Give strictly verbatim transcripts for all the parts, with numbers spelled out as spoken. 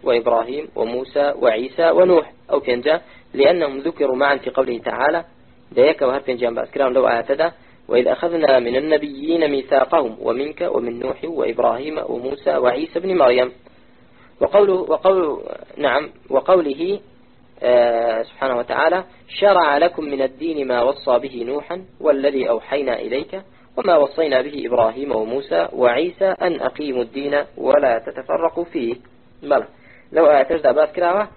وإبراهيم وموسى وعيسى ونوح أو بينجا لأنهم ذكروا معا في قوله تعالى ديك وهر بينجا بأسكرام لو آتدا وإذ أخذنا من النبيين ميثاقهم ومنك ومن نوح وإبراهيم وموسى وعيسى بن مريم. وقوله وقول نعم وقوله آه سبحانه وتعالى شرع لكم من الدين ما وصى به نوحا والذي أوحينا إليك وما وصينا به إبراهيم وموسى وعيسى أن أقيموا الدين ولا تتفرقوا فيه. بلى لو أتجد باس كراوة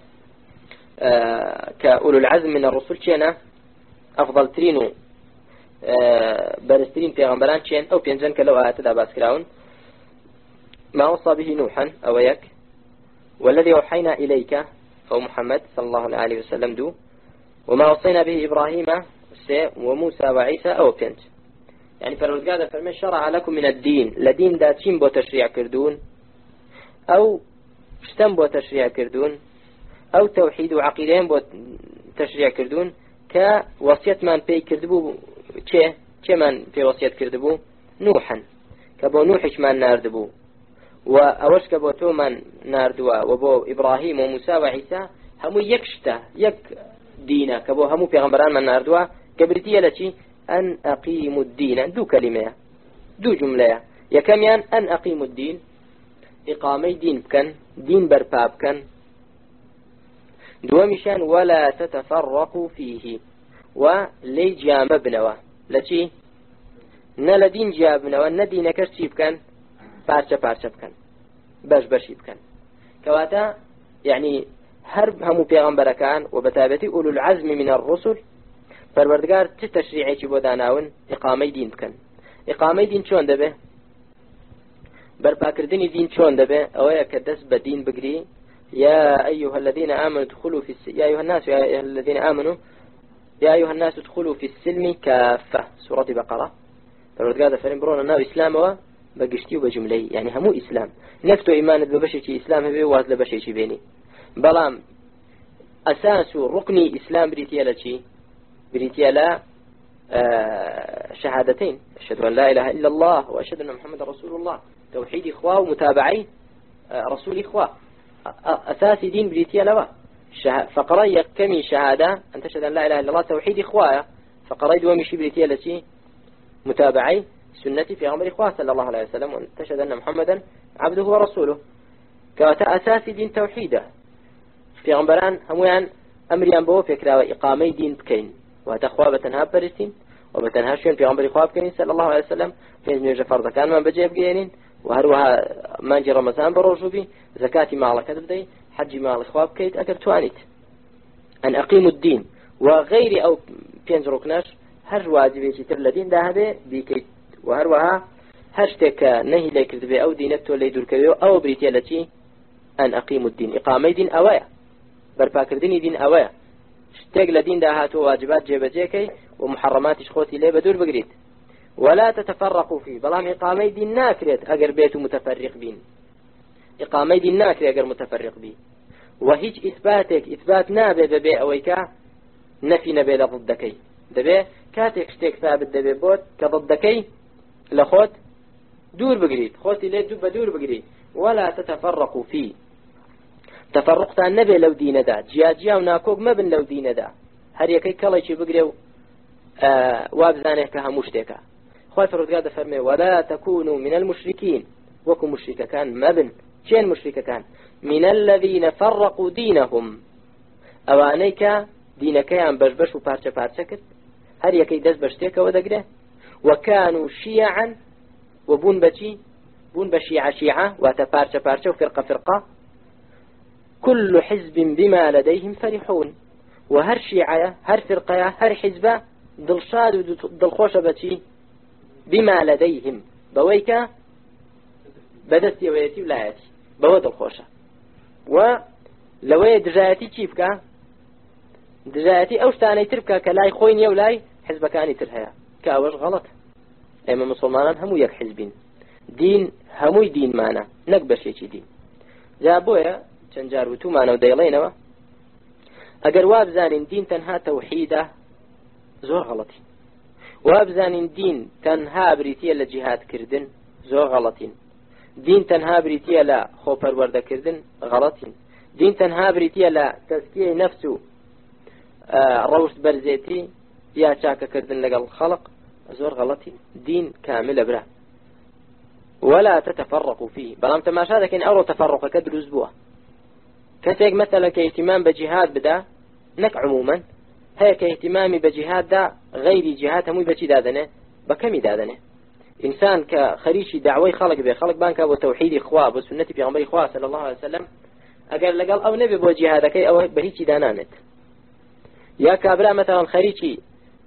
آه كأولو العزم من الرسل شينا أفضل ترينو آه برسترين بيغمبران شين أو بينزن كلو أتجد باس كراون ما وصى به نوحا أو يك والذي أوحينا إليك أو محمد صلى الله عليه وسلم دو وما وصينا به إبراهيم وموسى وعيسى أو بينز يعني فرزقادة فرمي شرع لكم من الدين لدين دا تشين بو تشريع كردون أو شتم بو تشريع كردون أو توحيد وعقيدين بو تشريع كردون كوصية من بي كردبو چه چه من في وصية كردبو نوحا كبو نوحش من ناردبو وأوش كبو تو من ناردوا وبو إبراهيم وموسى وعيسى همو يكشته يك دينا كبو همو پیغمبران من ناردوا كبرتية لشي أن أقيموا الدين دو كلمة دو جملة يكميان أن أقيموا الدين إقامي دين بكن دين برباب بكن دوامشان ولا تتفرقوا فيه ولي جام بنوا لشي نلا دين جابنوا ندين كرسي بكن بارشة بارشة بكن باش باشي بكن كواتا يعني هرب همو پیغمبر كان وبتابتي أولو العزم من الرسل فالوردقار تتشريعي بو داناون إقامي دين بكن إقامي دين شون دبه برباكردني دين شون دبه أولا كدس بدين بقري يا أيها الذين آمنوا ادخلوا في الس... يا أيها الناس يا أيها الذين آمنوا يا أيها الناس ادخلوا في السلم كافة سورة بقرة فالوردقار فرين برونا ناو إسلام بقشتي وبجملي يعني همو إسلام نفتو إيمان ببشي إسلام هبه واز لبشي بيني بلام أساس ركني إسلام بريتيا لشي بريتيا لا آه شهادتين أشهد أن لا إله إلا الله وأشهد أن محمد رسول الله توحيد إخوة ومتابعي آه رسول إخوة أساس دين بريتيا لوا فقرأي كمي شهادة أن تشهد أن لا إله إلا الله توحيد إخوة فقرأي دوامشي بريتيا لشي متابعي سنتي في عمر إخوة صلى الله عليه وسلم وأن تشهد أن محمدا عبده ورسوله كواتا أساس دين توحيده في عمران هموان أمريان بو فكرة وإقامي دين بكين وهتخوا بتنها برستين وبتنها شون في عمر إخوة بكين صلى الله عليه وسلم في نيجي فرض كان من بجيب جينين وهروها مانجي رمضان بروجو بي زكاتي مع الله كتب دي حجي مع الإخوة بكيت أكر توانيت أن أقيموا الدين وغير أو بينز ركناش هر واجبي تر لدين ده هذا بكيت وهروها هشتك نهي لكرد بي أو دينتو اللي يدور كبيو أو بريتيا التي أن أقيموا الدين إقامي دين أوايا برباكردني دين أوايا شتاق لدين ده هاتو واجبات جيبجيكي ومحرمات شخوتي ليه بدور بقريت ولا تتفرقوا فيه بلام إقامي دين ناكريت أقر بيتو متفرق بين إقامي دين ناكري أقر متفرق بين وهيج إثباتك إثبات نابي ببي أويكا نفي نبي لضدكي دبي كاتك شتاق ثابت دبي بوت كضدكي لخوت دور بقريت خوتي ليه دور بدور بقريت ولا تتفرقوا فيه تفرقت عن نبي لو دين دا جيا جيا وناكوك ما بن لو دين دا هر يكي كلايشي بقريو آه وابزانه كهموشتك خوي فرزقاد فرمي ولا تكونوا من المشركين وكم مشركة كان ما بن شين مشركة كان من الذين فرقوا دينهم اوانيك دينك يان بشبش وبارشة بارشة كت هر يكي دز بشتك ودقره وكانوا شيعا وبون بشي بون بشيعة شيعة وتبارشة بارشة وفرقة فرقة كل حزب بما لديهم فرحون وهر شيعة هر فرقة هر حزبة دلشاد ودلخوشة بشي بما لديهم بويك بدستي ويتي ولايتي بوا دلخوشة ولوي دجايتي كيفك دجايتي اوشتاني تربكا كلاي خويني ولاي حزب كاني ترهيا كاوش غلط اما مسلمان همو يك حزبين دين هموي دين معنا نقبش يشي دين جابويا چنجار وتو معنا وديلينوا اگر وابزانين دين تنها توحيده زور غلطين وابزانين دين تنها بريتيا لجهاد كردن زور غلطين دين تنها بريتيا لا خوبر وردة كردن غلطين دين تنها بريتيا لا تزكية نفسه آه روش برزيتي يا شاكا كردن لقى الخلق زور غلطين دين كامل برا ولا تتفرقوا فيه بلام تماشا لكن أورو تفرق كدر أسبوع كسيك مثلا كاهتمام بجهاد بدا نك عموما هي كاهتمامي بجهاد دا غير جهاد هموي بچي دادنه بكمي دادنه إنسان كخريشي دعوي خلق به خلق بانك وتوحيد إخوة بسنة بيغمبر إخوة صلى الله عليه وسلم أقل لقال أو نبي بو جهادك أو بهيتي دانانت يا كابرا مثلا خريشي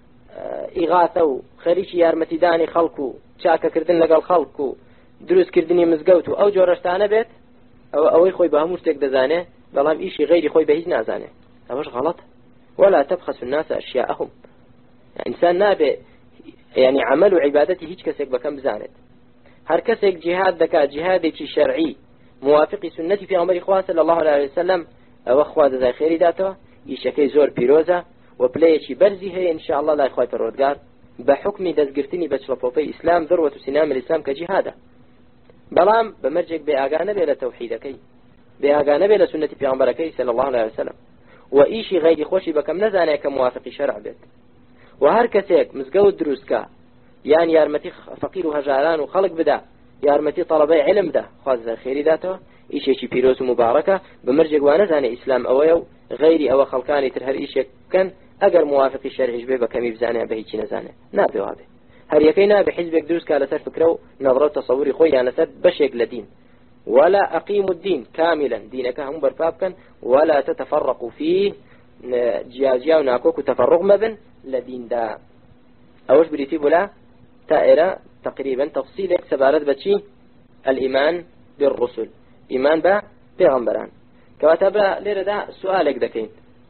إغاثة خريشي يارمتي داني خلقو شاكا كردن لقال خلقو دروس كردني مزقوتو أو جورشتانه بيت أو أو خوي بهموش تك دزانه بلام إيشي غيري خوي بهيج نازانه أوش غلط ولا تبخسوا الناس أشياءهم يعني إنسان نابئ يعني عمل وعبادته هيج كسيك بكم بزانت هر كسيك جهاد دكا جهادك شرعي موافق سنة في عمر إخوة صلى الله عليه وسلم أو أخوة ذا خيري داته يشكي زور بيروزة وبلايشي برزي هي إن شاء الله لا إخوة الرودقار بحكم دزقرتني بشرفوفي إسلام ذروة سنام الإسلام كجهادة بلام بمرجك بأغانة بلا توحيدكي بأغانة بلا سنة في عمركي صلى الله عليه وسلم وإيشي غير خوشي بكم نزانه كموافق شرع بيت وهر كسيك مزقود دروسكا يعني يارمتي فقير وهجاران وخلق بدا يارمتي طلبي علم دا خاصة خيري داته إيشي شي بيروس مباركة بمرجق وانزانه إسلام أويو غيري أو خلقاني ترهر إيشي كان أقر موافق الشرع جبه بكمي بزانه بهيتي نزانه نابي وهذا هر يكينا بحزبك دروسكا لسر فكرو نظرة تصوري خوي يعني سر بشيك لدين ولا أقيموا الدين كاملا دينك هم برفابكا ولا تتفرقوا فيه جياجيا وناكوك وتفرق مبن لدين دا أوش بريتي بلا تائرة تقريبا تفصيل سبارت بتشي الإيمان بالرسل إيمان با بيغمبران كواتبا ليرة دا سؤالك دكين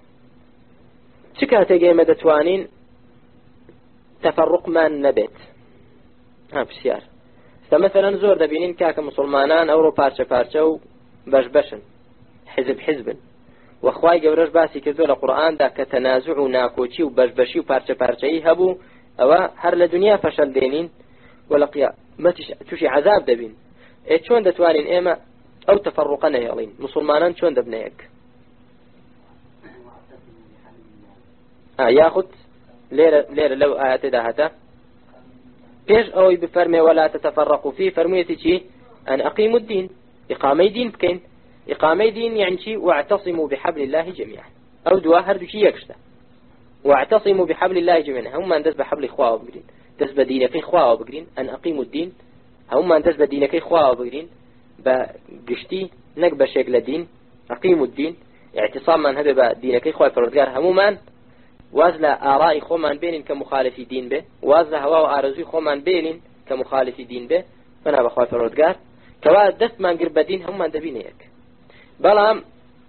شكا تقيمة دتوانين تفرق ما نبت ها بسيار فمثلا زور دبينين كاك مسلمانان أورو بارشة بارشة باش باشن حزب حزب وخواي قورش باسي كذو لقرآن دا كتنازع وناكوشي وبشبشي وبارشة بارشة هبو أو هر لدنيا فشل دينين ولقيا ما تشي عذاب دبين إيه شون دتوانين إيما أو تفرقنا يالين مسلمانان شون دبنايك آه ياخد ليرة ليرة لو آيات داهتا كيش أو بفرمي ولا تتفرقوا فيه فرميتي شي أن أقيموا الدين إقامي دين بكين إقامي دين يعني شي واعتصموا بحبل الله جميعا أو دوا هردو شي يكشتا واعتصموا بحبل الله جميعا هم أن تسبى حبل إخوة وبقرين تسبى دينك إخوة وبقرين أن أقيموا الدين هم أن تسبى دينك إخوة وبقرين بقشتي نقبى شكل دين أقيموا الدين اعتصام من هذا دينك إخوة فرزقار همومان وازلا آراء خومان بينين كمخالف دين به وازلا هوا وآرزوي خومان بينين كمخالف دين به فنا بخواه فرودقار كوا دست من قرب دين هم من دبينيك بلام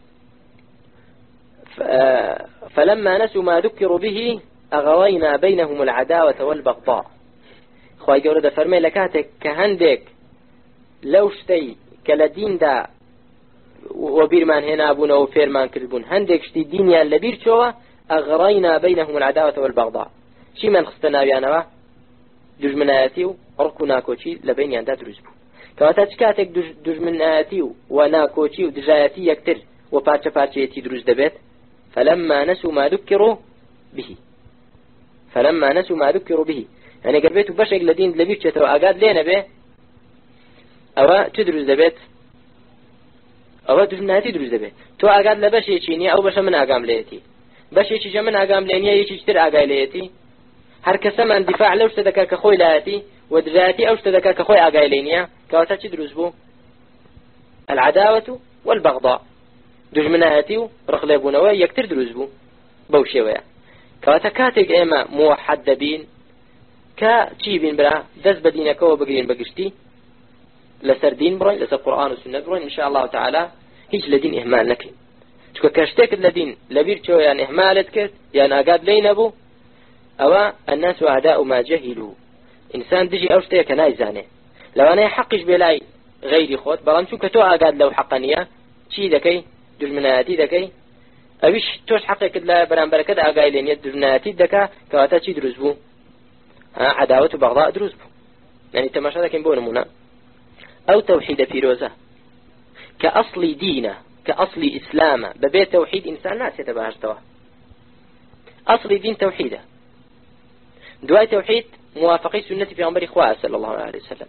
فلما نسوا ما ذكروا به أغوينا بينهم العداوة والبغضاء خواهي قولة فرمي لكاتك كهندك لو شتي كالدين دا وبيرمان هنا أبونا وفيرمان كربون هندك شتي دينيا لبير شوه أغرينا بينهم العداوة والبغضاء شي من خستنا بيانوا دجمناتي وركناكوشي لبين ياندا درزبو كواتاش كاتك دجمناتي وناكوشي ودجاياتي يكتر وباتشا باتشيتي دروز دبيت فلما نسوا ما ذكروا به فلما نسوا ما ذكروا به يعني قربيتوا بشق لدين لبيتشتوا أقاد لينا به أو تدرز دبيت أو دجمناتي دروز دبيت تو أقاد لبشي تشيني أو بشا من أقام ليتي باش يشي جمن أقام لينيا يشي يشتر أقايليتي هر كسم عن دفاع لو اشتدكا كخوي لاتي ودراتي أو اشتدكا كخوي أقايلينيا كواتا تدرس بو العداوة والبغضاء دجمناتي ورخلابونوا يكتر دروس بو بوشيويا كواتا كاتك إما موحد دبين كتشيبين برا دز بدينك وبقرين بقشتي لسر دين بروين لسر قرآن والسنة بروين إن شاء الله تعالى هيج لدين إهمال نكين شكو كاشتك الذين لبير شو يعني إهمالت كت يعني أقاد لين أبو أو الناس أعداء ما جهلوا إنسان دجي أوشتك نايزانه لو أنا حقش بلاي غيري خوت بلان شو كتو أقاد لو حقانية شي ذكي دجمناتي ذكي أبيش توش حقك لا بران بركة أقاي لين دجمناتي ذكا كواتا شي دروز بو ها عداوة وبغضاء دروز بو يعني تماشا ذاك بو نمونا أو توحيد فيروزة كأصل دينه كأصل إسلامه ببيت توحيد إنسان ناس يتباهجتوا أصل دين توحيده دعاء توحيد موافقي سنة في عمر إخوة صلى الله عليه وسلم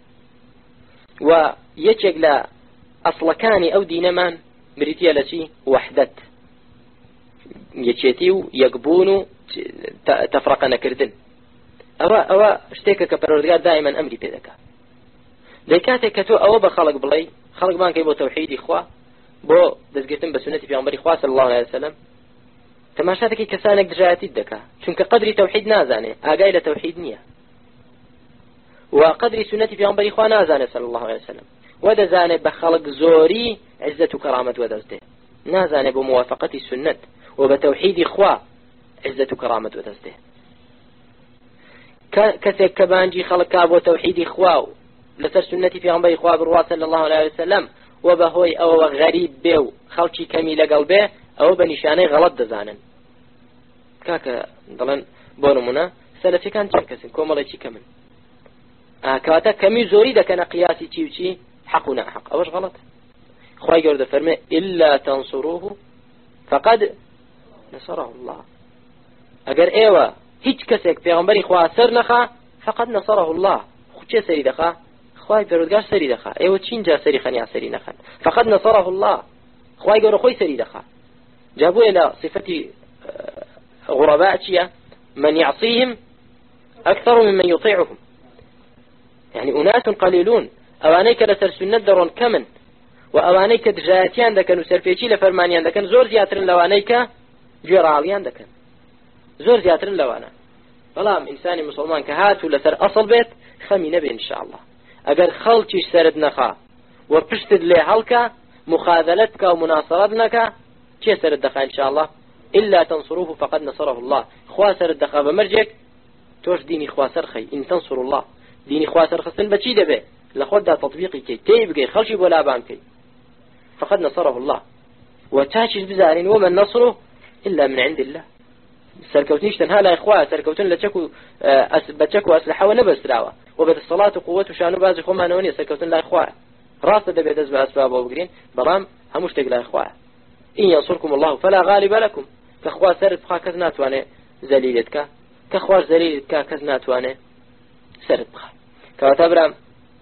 ويجيك لا أصل كان أو دين من بريتيا لشي وحدت يجيتيو يقبون تفرقنا كردن أو أو اشتكى كبرودجار دائما أمري بذاك ذكاتك كتو أو بخلق بلاي خلق ما كيبو توحيد إخوة بو دزقتن بسنة في عمر إخوة صلى الله عليه وسلم تماشاتك كسانك دجاتي الدكا شنك قدري توحيد نازاني آقايل توحيد نية وقدري سنة في عمر إخوة نازاني صلى الله عليه وسلم ودزاني بخلق زوري عزة كرامة ودزده نازاني بموافقة السنة وبتوحيد إخوة عزة كرامة ودزده كثير كبانجي خلق كابو توحيد إخوة لسر سنة في عمر إخوة بروا صلى الله عليه وسلم وبهوي أو غريب بيو خلقي كميل قلبه أو بنشاني غلط دزانن كاكا ضلن بونمنا سلفي كان تركسن كومالي شي كمن آه كاتا كمي زوري دا كان قياسي تي وشي حقنا حق أوش غلط خواهي قرد فرمي إلا تنصروه فقد نصره الله أقر إيوه هيج كسك پیغمبری خواه سر نخا فقد نصره الله خود چه سری دخا خواهی پرودگار سری دخا ایو چین جا سری خنیا سری نخن فقد نصره الله خواهی گور خوی سری دخا جابوا الى صفة غرباء چيا من يعصيهم اكثر ممن يطيعهم يعني اناس قليلون اوانيك لسر سنة درون كمن واوانيك دجاتيان دكن وسرفيشي لفرمانيان دكن زور زياترن لوانيك جيراليان دكن زور زياترن لوانا بلام إنساني مسلمان كهات ولا سر أصل بيت خمي نبي إن شاء الله أجر خلتش سرد نخا وبشتد لي هلك مخاذلتك ومناصرتك كي سرد دخا إن شاء الله إلا تنصروه فقد نصره الله خوا سرد دخا بمرجك توش ديني خوا سرخي إن تنصر الله ديني خوا سرخصن بچي دبي لخود دا تطبيقي كي تيبقي خلشي ولا بامكي فقد نصره الله وتاشش بزارين ومن نصره إلا من عند الله سركوتنيش تنها لا إخوة سركوتن لتشكو أس بتشكو أسلحة ونبس دعوة وبد الصلاة قوة وشانو بازي خو مانونية سركوتن لا إخوة راس دبي دز بأسباب وبقرين برام هموش تقل لا إخوة إن ينصركم الله فلا غالب لكم كأخوة سرد بخا كزنات واني زليلتك كأخوة زليلتك كزنات واني سرد بخا كواتبرا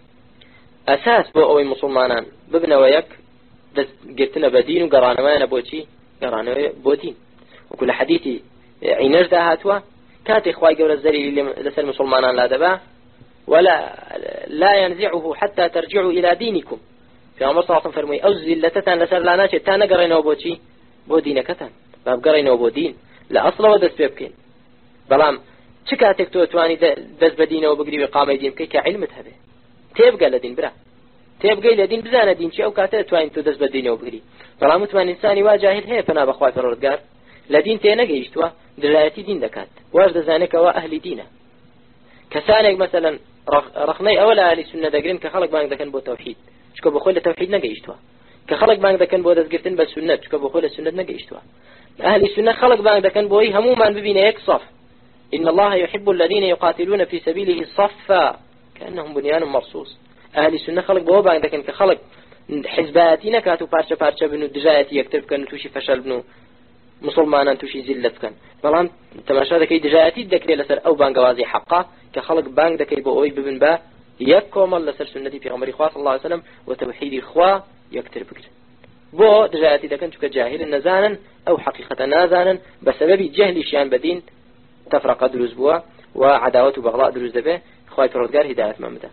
أساس بو أوي مسلمانان ببنا ويك دز قرتنا بدين وقرانا ما نبوتي قرانا بودين وكل حديثي عينش ده هاتوا كاتي إخوائي قول الزليل لسر مسلمان لا دبا ولا لا ينزعه حتى ترجعوا إلى دينكم في عمر صلى الله عليه وسلم فرمي أو زلتتان لسر لا ناشي تانا قرينا وبوتي بو دينكتان باب قرينا وبو دين لا أصلا ودس بيبكين بلام شكاتك توتواني دز بدينه وبقري وقامة دين كي كعلمت هذا تيبقى لدين برا تيبقى لدين بزانا دين شيء أو كاتل تواني تو دز بدينه وبقري بلام متوان إنساني واجاهل هي فنا بخواي فرودقار لدين تينا جيشتوا دلالتي دين دكات واش دزانك وأهل دينه كسانك مثلا رخني أولا أهل السنة دقرين كخلق بانك دكن بو توحيد شكو بخول التوحيد نجيشتوا كخلق بانك دكن بو دزقرتن بالسنة شكو بخول السنة نجيشتوا أهل السنة خلق بانك دكن بوي هموما ببين يكصف إن الله يحب الذين يقاتلون في سبيله صفا كأنهم بنيان مرصوص أهل السنة خلق بو بانك دكن كخلق حزباتنا كاتو بارشا بارشا بنو دجايتي يكتب كانو توشي فشل بنو مسلمان توشي زلت كان بلان تماشا دكي دجايتي دكري لسر او بانغوازي حقا كخلق بانغ دكي بو اوي ببن با يكوم لسر سنتي في عمر اخوة صلى الله عليه وسلم وتوحيد اخوة يكتر بكر بو دجايتي دكن تك جاهل نزانا او حقيقة نازانا بسبب جهل شيان بدين تفرق دروز بوا وعداوة بغلاء دروز دبه اخوة فرودقار هداية مامدا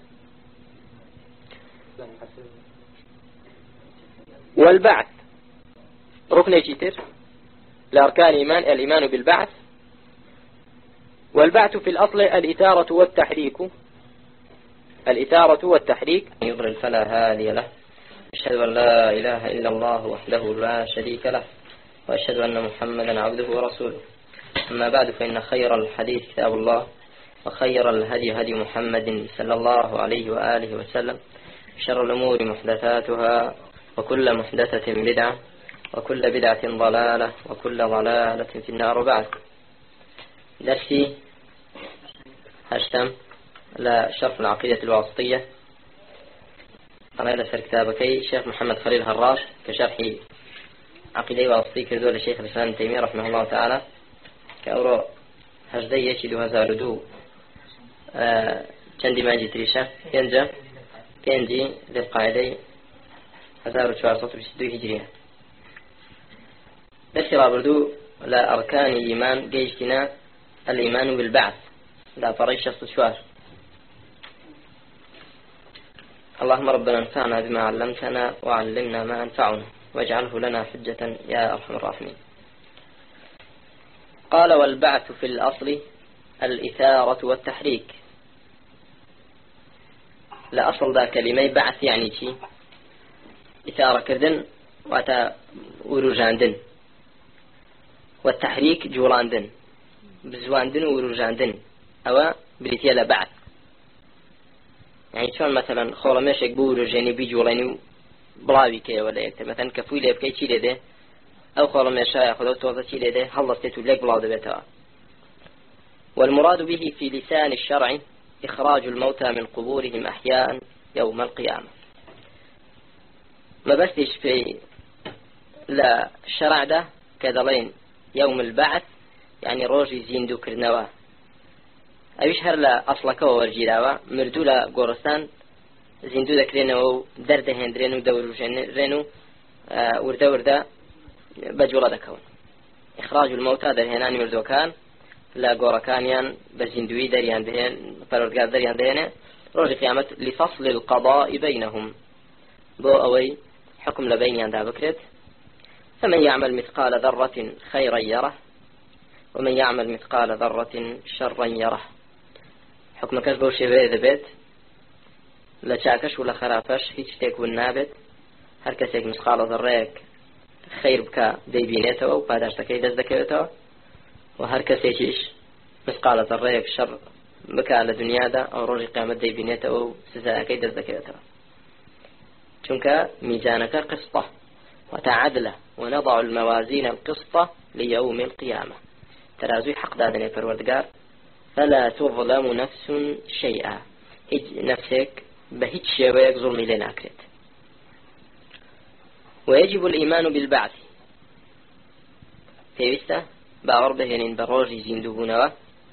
والبعث ركن يجيتر لأركان إيمان الإيمان بالبعث والبعث في الأصل الإثارة والتحريك الإثارة والتحريك يضلل فلا هادي له أشهد أن لا إله إلا الله وحده لا شريك له وأشهد أن محمدا عبده ورسوله أما بعد فإن خير الحديث كتاب الله وخير الهدي هدي محمد صلى الله عليه وآله وسلم شر الأمور محدثاتها وكل محدثة بدعة وكل بدعة ضلالة وكل ضلالة في النار. بعد درسي هشتم لشرح العقيدة الواسطية أنا لسر كتابكي شيخ محمد خليل هراس كشرحي عقيدة وأصلي كردو لشيخ الإسلام ابن تيمية رحمه الله تعالى كأورو هجدي يشي هزار دو چندی ماجی تریشة پێنجە پێنجی ذي القاعدة هزار وچوارسەد و بیست و دوو هجرية. درسي رابردو لا أركان الإيمان جيشتنا الإيمان بالبعث لا فريق شخص شوار. اللهم ربنا انفعنا بما علمتنا وعلمنا ما ينفعنا واجعله لنا حجة يا أرحم الراحمين. قال والبعث في الأصل الإثارة والتحريك. لا أصل ذا كلمة بعث يعني شيء إثارة كردن واتا وروجاندن والتحريك جولاندن بزواندن وروجاندن أو بريتيا بعث يعني شلون مثلا خورا ماشيك بوروجاني بيجولاني بلاوي كي ولا يكتب مثلا كفوي لي بكي شي لده أو خورا ماشا ياخذ توضا شي لده هلا ستيتو لك بلاو دبتها. والمراد به في لسان الشرع إخراج الموتى من قبورهم أحياء يوم القيامة. ما بستش في لا الشرع ده كدلين يوم البعث يعني روجي زيندو كرنوا أيش هر لا أصلك وورجيلاوا مردو لا قرصان زيندو ذكرينو درد هندرينو دور رينو آه وردا وردا بجولا دكون. إخراج الموتى در هناني مردو كان لا قركانيان بزندوي دريان دهن فالورقات دريان دهن روج قيامة لفصل القضاء بينهم بو أوي حكم لبينيان دا بكرت. فمن يعمل مثقال ذرة خيرا يره ومن يعمل مثقال ذرة شرا يره. حكم كاش بو شيء ذبت لا شاكش ولا خرافش هيك تكون نابت هر كسيك مثقال ذريك خير بك ديبينيته وبعداش تكي دز دكيته وهر كسيكيش مثقال ذريك شر بك على دنيا دا أو روج قيامة ديبينيته أو سزاكي دز دكيته. چونك ميزانك قسطة وتعدله ونضع الموازين القسطة ليوم القيامة. ترازوي حق دادني فروردقار فلا تظلم نفس شيئا هج نفسك بهج شويك ظلمي لنا أكرت. ويجب الإيمان بالبعث تيوسته باور بهنين بروجي زندوبونوا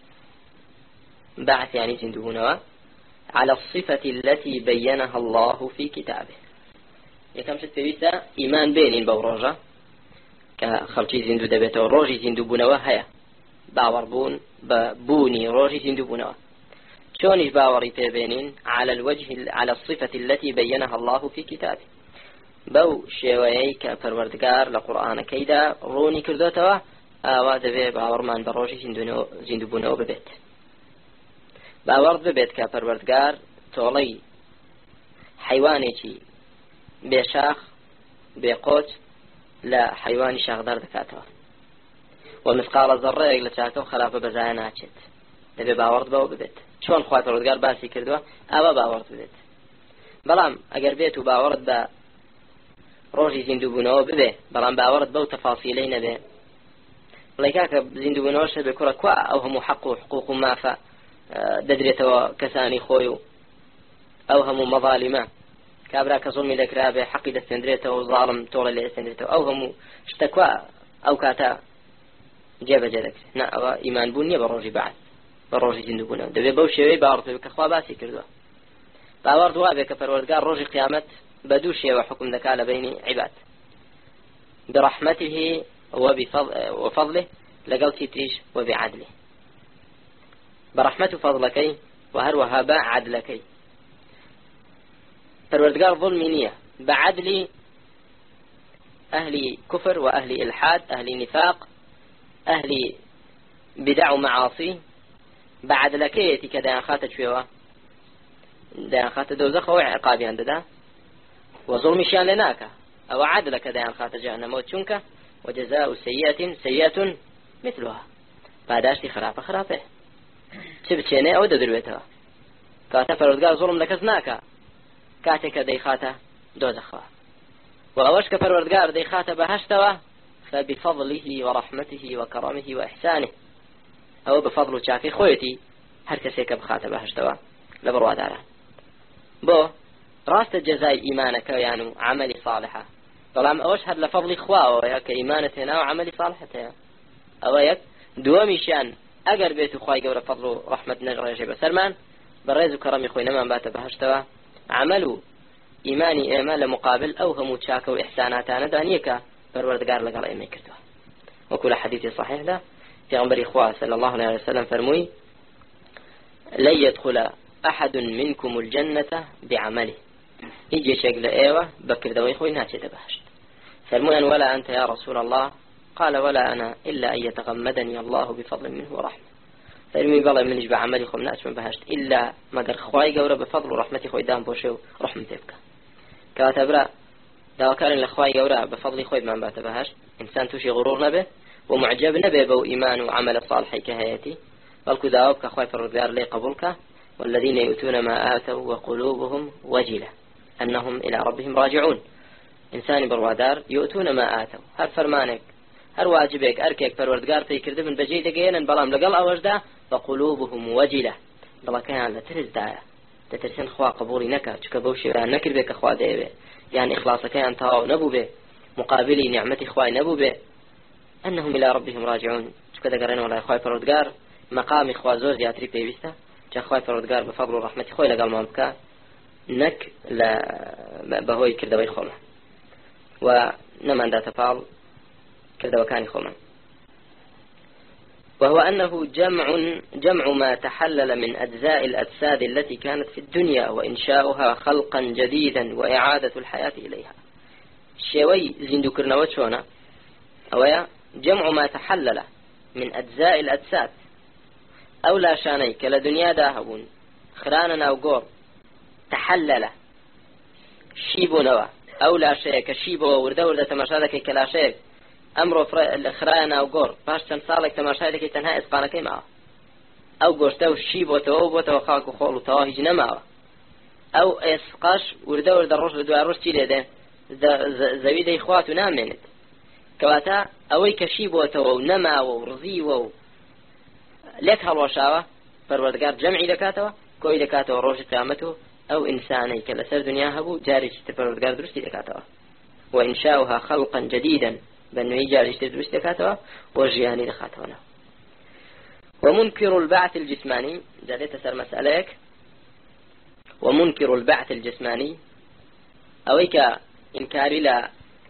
بعث يعني زندوبونوا على الصفة التي بينها الله في كتابه. يكم شتويسته إيمان بينين بوروجا كخلشي زندو دبته روجي زندوبونوا هيا باور بون ببوني روجي زندوبونوا شونش باوري بينين على الوجه على الصفة التي بينها الله في كتابه بو شويك فروردگار لقرآن كيدا روني كردوتوا آوا دبي باورمان بروجي زندوبونوا ببيت باورد ببيت كفروردگار تولي حيوانيكي بشاخ بقوت لا حيواني شاخدار دكاتوا ومثقال ذرة لتاكو خلافة بزايناتشت دبي باورد بو ببيت شون خوات فروردگار باسي كردوا آوا باورد ببيت بلام اگر بيتو باورد با روجي زندوبونوا ببي بلام باورد بو تفاصيلي نبي لكاك زندوبونوا شبه كرة كوا او هم حقو حقوق ما فا ددريتوا كساني خويو او هم مظالمة كابراك ظلمي لكرابه حقي دستندريته وظالم طول اللي دستندريته او هم اشتكوا او كاتا جاب جدك نا ايمان بني بروجي بعد بروجي زندوبونوا دبي بو شوي باورد بكخوا باسي كردوا باورد وابك فروردگار روجي قيامت بدوشي وحكم ذكاء بين عباد برحمته وفضله لقلت تريش وبعدله برحمة فضلك وهروها باع عدلك فالوردقار ظلمينية بعدل أهل كفر وأهل إلحاد أهل نفاق أهل بدع ومعاصي بعدلكيتي كذا خاتت شوية دا خاتت دوزخ وعقابي عند ده وظلم شان لناك أو عدل كذا خاتت جهنم وتشنك وجزاء سيئة سيئة مثلها بعداشتي خرافة خرافة شبتشيني أو ددرويتها كاتا فروردگار ظلم لكزناك كاتك ديخاته دوزخوا وأوش كفروردگار ديخاته بهشتوا فبفضله ورحمته وكرمه وإحسانه أو بفضل شافي خويتي هر كسيك بخاته بهشتوا لبروات على بو راست جزاء إيمانك يعني عمل صالحة طالما أوش هذا لفضل إخوة يا كإيمانتنا وعمل صالحتها أو يك دوامي شان أجر بيت إخوة جور فضل رحمة نجر جب سلمان بريز كرم إخوينا ما بات بهشتوا عملوا إيماني إيمان مقابل أو هم تشاك وإحسانات أنا دانيك بروردقار لقال إيمان كرتوا وكل حديث صحيح ده في غنبر إخوة صلى الله عليه وسلم فرموي لن يدخل أحد منكم الجنة بعمله يجي شكل إيوة بكر دوي خوي ناتي تبهشت فرموي ولا أنت يا رسول الله قال ولا أنا إلا أن يتغمدني الله بفضل منه ورحمة فرمي بالله من يجب عملي خوي ناتي من بهشت إلا ما قر خواي قورة بفضل ورحمتي خوي دام بوشو رحمة تبكى كاتبرا دوا كان الأخواي قورة بفضل خوي ما بات بهشت إنسان توشي غرور نبه ومعجب نبه بو إيمان وعمل صالح كهيتي بلكو داوبك أخواي فرودار لي قبولك والذين يؤتون ما آتوا وقلوبهم وجلة أنهم إلى ربهم راجعون إنسان بروادار يؤتون ما آتوا هر فرمانك هر واجبك أركيك فروردقار في كردبن بجيدة جينا بلام لقل أوجدا وقلوبهم وجلة بلا كان لترز دايا تترسن خوا قبولي نكا تكبوشي نكر بك أخوا ديبه يعني إخلاصك أنتهاو نبو به مقابلي نعمة إخوائي نبو به أنهم إلى ربهم راجعون كذا قرأنا ولا إخوائي فروردقار مقام إخوة زوز ياتري بيبسته جاخوي فرودگار بفضل ورحمة خوي لقال ما بكا نك لا بهوي كردوي خونه ونمان ذات فعل كردوا كان خونه وهو أنه جمع جمع ما تحلل من أجزاء الأجساد التي كانت في الدنيا وإنشاؤها خلقا جديدا وإعادة الحياة إليها شوي زندو كرنوات شونا أو جمع ما تحلل من أجزاء الأجساد أو لا شاني كلا دنيا داهبون خرانا أو قور تحلل شيبو نوا أو لا شيء كشيبو ورده ورده تماشادك كلا شيء أمره خرانا أو قور باش تمثالك تماشادك تنها إسقانك معه أو قوشته شيبو توبو توخاك وخول وتواهج نمعه أو إسقاش ورده ورده الرش بدو الرش تيلي ده زويد إخواتو نامنت كواتا أوي كشيبو تو نمعه ورزيوه لك هالوشاوة فروردقار جمعي لكاتوا كوي لكاتوا روج قيامته أو إنساني كلا سر دنياه بو جاري فروردقار درستي لكاتوا وإنشاؤها خلقا جديدا بأنه جاري درستي لكاتوا وجياني لكاتونا ومنكر البعث الجسماني جاليت سر مسألك ومنكر البعث الجسماني أويك إنكاري لا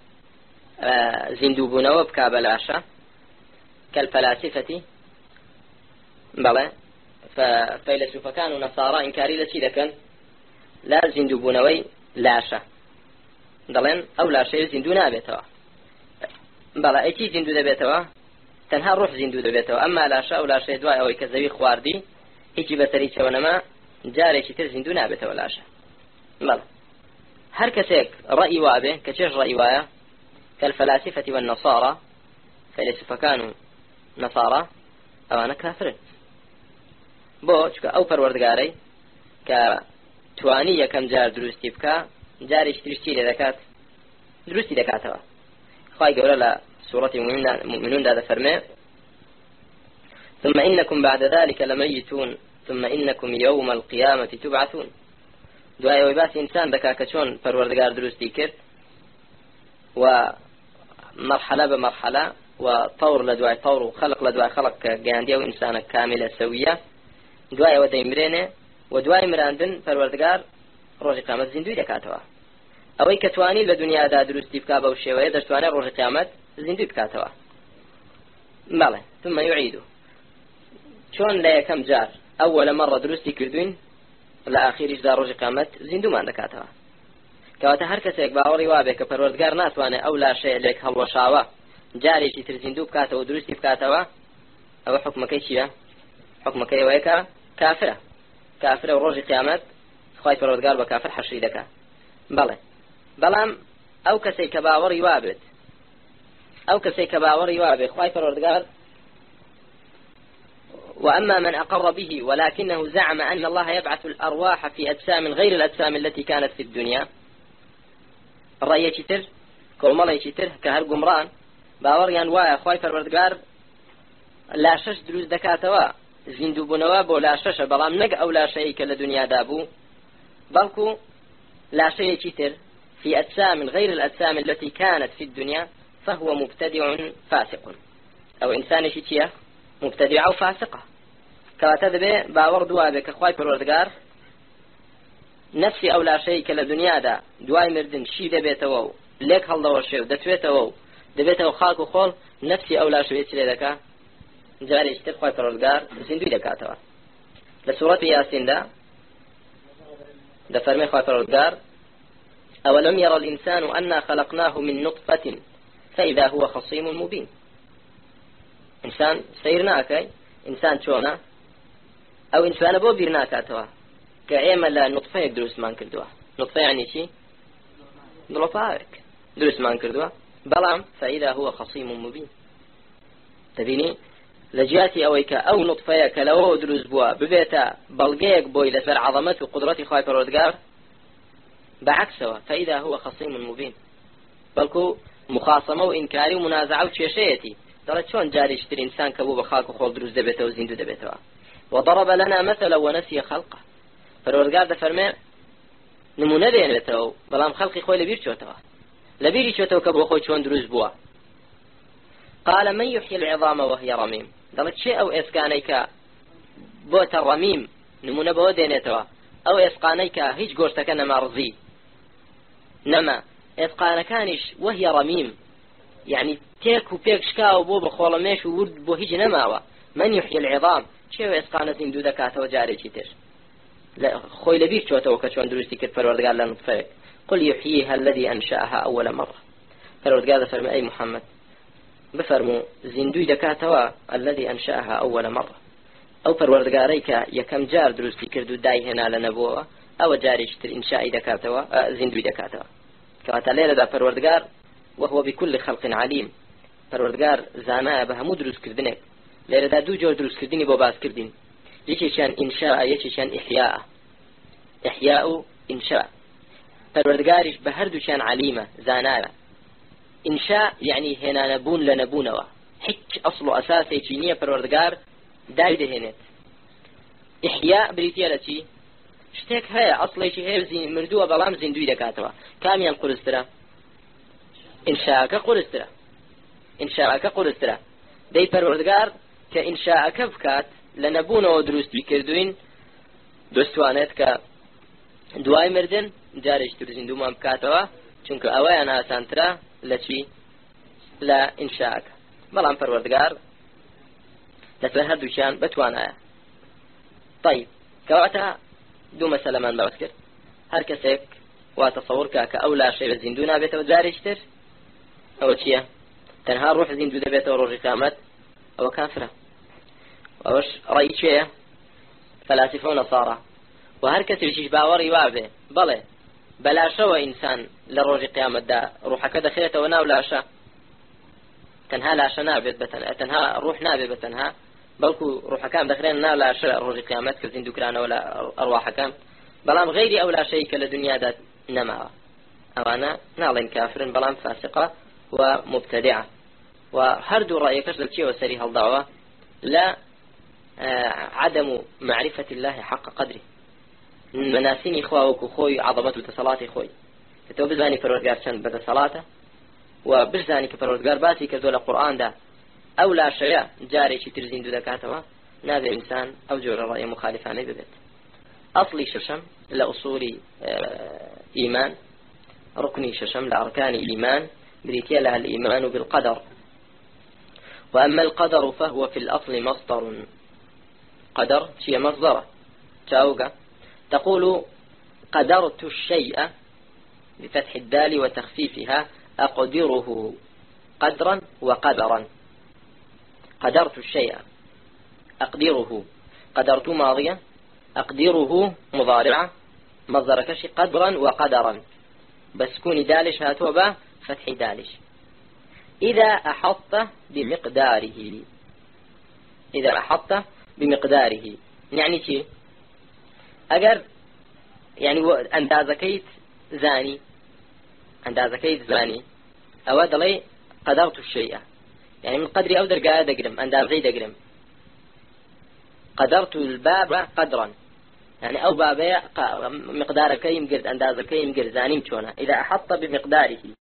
زندوبنا وبكابلاشا كالفلاسفة بلى ففيلسوف كانوا نصارى إنكاري لشي ذكن لا زندوبونوي لاشا دلين أو لا شيء زندو نابتوا بلى أي شيء زندو دبتوا تنها روح زندو دبتوا أما لاشا أو لا شيء دواء أو كذبي خواردي هيجي بسري شونما جاري شتر زندو نابتوا لاشا بلى هر كسيك رأي وابه كشيش رأي وايا كالفلاسفة والنصارى فيلسوف كانوا نصارى أو أنا كافرين بۆ چکە ئەو پەروەردگارەی کە توانی یەکەم جار دروستی بکە جارێکی تریشتی لێ دەکات دروستی دەکاتەوە خوای گەورە لە سوورەتی مؤمنوندا دەفەرمێ ثم إنكم بعد ذلك لميتون ثم إنكم يوم القيامة تبعثون دوای ئەوەی باسی ئینسان دەکا کە چۆن پەروەردگار دروستی کرد و مرحلة بمرحلة وطور لدواء طور وخلق لدواء خلق كجاندية وإنسان كاملة سوية دواء وديمرينه ودواء مراندن فالوردقار روج قيامت زندوي دكاتوا أوي كتواني لدنيا دا دروستي بكابا وشيوية دشتواني روج قيامت زندوي بكاتوا ماله ثم يعيده شون لا كم جار أول مرة دروستي كردوين لآخر دا روج قيامت زندو ما دكاتوا كواتا هر کەسێک باوەڕی وابێ کە پەروەردگار ناتوانێت ئەو لاشەیە لێک هەڵوەشاوە جارێکی تر زیندوو بکاتەوە و دروستی بکاتەوە ئەوە حکمەکەی چییە؟ حکمەکەی ئەوەیە کە کافرە کافرە و ڕۆژی قیامەت خوای پەروەردگار بە کافر حەشری دەکات بەڵێ بەڵام ئەو کەسێک کە باوەڕی وابێت ئەو کەسێک کە باوەڕی وابێ خوای پەروەردگار وأما من أقر به ولكنه زعم أن الله يبعث الأرواح في أجسام غير الأجسام التي كانت في الدنيا الرأي يشتر كومالا يشتر كهر قمران باوريان وايا خواي فروردگار لا شش دروز دكاتوا زندو بنوا بو لا شش بلام نق أو لا شيء كالدنيا دابو بلكو لا شيء كتر في أجسام غير الأجسام التي كانت في الدنيا فهو مبتدع فاسق، أو إنسان شيء مبتدع أو فاسقة. كاتذبه باور دوابك أخوي پروردگار نفسي أو لا شيء كلا دنيا دا دواي مردن شي دبيتو ليك هل دور شيء دتويتو دبيتو خاك وخول نفسي أو لا شيء تشلي دكا جاري اشتر خوي پروردگار زندوي دكاتوا لسورة ياسين دا دا فرمي خوي پروردگار أولم يرى الإنسان أنا خلقناه من نطفة فإذا هو خصيم مبين. إنسان سيرناك إنسان شونا أو إنسان بو بيرناكاتوا كأيما لا نطفة يدرس مان كردوا. نطفة يعني شي نطفاك درس مان كردوا بلام فإذا هو خصيم مبين. تبيني لجياتي أويك أو نطفيك لو درس بوا ببيتا بلغيك بوي لسر عظمته وقدرتي خواهي پروردگار بعكسه فإذا هو خصيم مبين. بلكو مخاصمة وإنكاري ومنازعة وشيشيتي دلت شون جاري اشتري إنسان كبو بخاك وخول دروس دبيته وزيندو دبيته. وضرب لنا مثلا ونسي خلقه پروردگار ده فرمي نمونه دينته بلام خلقي خوي لبير چوتوا لبيري چوتوا كبو خوي چون دروس بوا. قال من يحيي العظام وهي رميم. دلت شيء أو إسكانيك بوت الرميم نمونه بو دينته أو إسقانيك هيج قرتك نما رزي نما إسقان كانش وهي رميم يعني تيك وبيك شكا وبو بخولميش وورد بو هيج نماوا. من يحيي العظام شو إسقانة زندو دكاته وجاري چيتر لا خوي لبيش چوته وكشون دروستي كت پروردگار لن نطفه قل يحييها الذي أنشأها أول مرة. پروردگار فرمي أي محمد بفرمو زندو دكاته الذي أنشأها أول مرة أو پروردگاريك يكم جار دروستي كردو داي هنا لنبوه أو جاري اشتر إنشاء دكاته زندو دكاته كواتا ليلة دا پروردگار وهو بكل خلق عليم. پروردگار زانا بهمو دروس كردنك ليلة دا دو جور دروس كردني بو باس كردين يكيشان إنشاء يكيشان إحياء إحياء إنشاء. پروردگارش بهردو شان عليمة زانا إنشاء يعني هنا نبون لنبونوا حك أصل أساسي چينية پروردگار دايده هنت. إحياء بريتيا لتي شتيك هيا أصلي شي هيا زين مردوه بلام زندوي دكاتوا كاميان قرسترا إنشاءك قرسترا إنشاءك قرسترا دي پروردگار كإنشاءك بكات لنبونا ودروست بكردوين دوستوانت ك دواي مردن جارش ترزين دوما بكاتوا چونك أوايا ناسان ترا لشي لا إنشاءك بلام پروردگار لسر هر دوشان بتوانا. طيب كواتا دو مسألة من بذكر هر كسك وتصور كاك أو لا شيء زندونا بيته وجاريشتر أو شيء تنها روح زندو بيته وروج قامت أو كافرة وش رأي شيء فلاسفة نصارى وهر كسر يشيش باوري وابه بله بلا شو إنسان لروج قيامت دا روح كذا خيرته وناو لا شا تنها لا شا نابت بتنها تنها روح نابت بتنها بلكو روح كام دخلين نا لا شيء روج قيامت كزين دكران ولا أرواح كام بلام غيري أو لا شيء كلا دنيا دات نما أو أنا نالين كافر بلام فاسقة ومبتدعة. وهردو رأيك أشد شيء وسري هالدعوة لا آه عدم معرفة الله حق قدره. مناسيني إخوة خوي عظمته وتصلاتي خوي فتو بزاني پروردگار چند بدا صلاته وبزاني كپروردگار باسي كردو لقرآن ده أو لا شيء جاري شي ترزين دو دكاتوا نابع إنسان أو جور رأي مخالفاني ببيت. أصلي ششم لأصولي إيمان ركني ششم لأركان الإيمان بريتيا لها الإيمان بالقدر. وأما القدر فهو في الأصل مصدر قدر شيء مصدر تاوغا تقول قدرت الشيء بفتح الدال وتخفيفها أقدره قدرا وقدرا. قدرت الشيء أقدره قدرت ماضيا أقدره مضارعة مصدر كشي قدرا وقدرا بس كوني دالش هاتوبة فتح دالش. إذا أحط بمقداره إذا أحط بمقداره يعني شيء أجر يعني أندازكيت زاني أندازكيت زاني أود لي قدرت الشيء يعني من قدري أو درجة دقرم أندازي دقرم. قدرت الباب قدرا يعني أو بابي مقدار كيم قرد أنداز كيم قرد زانيم شونا إذا أحط بمقداره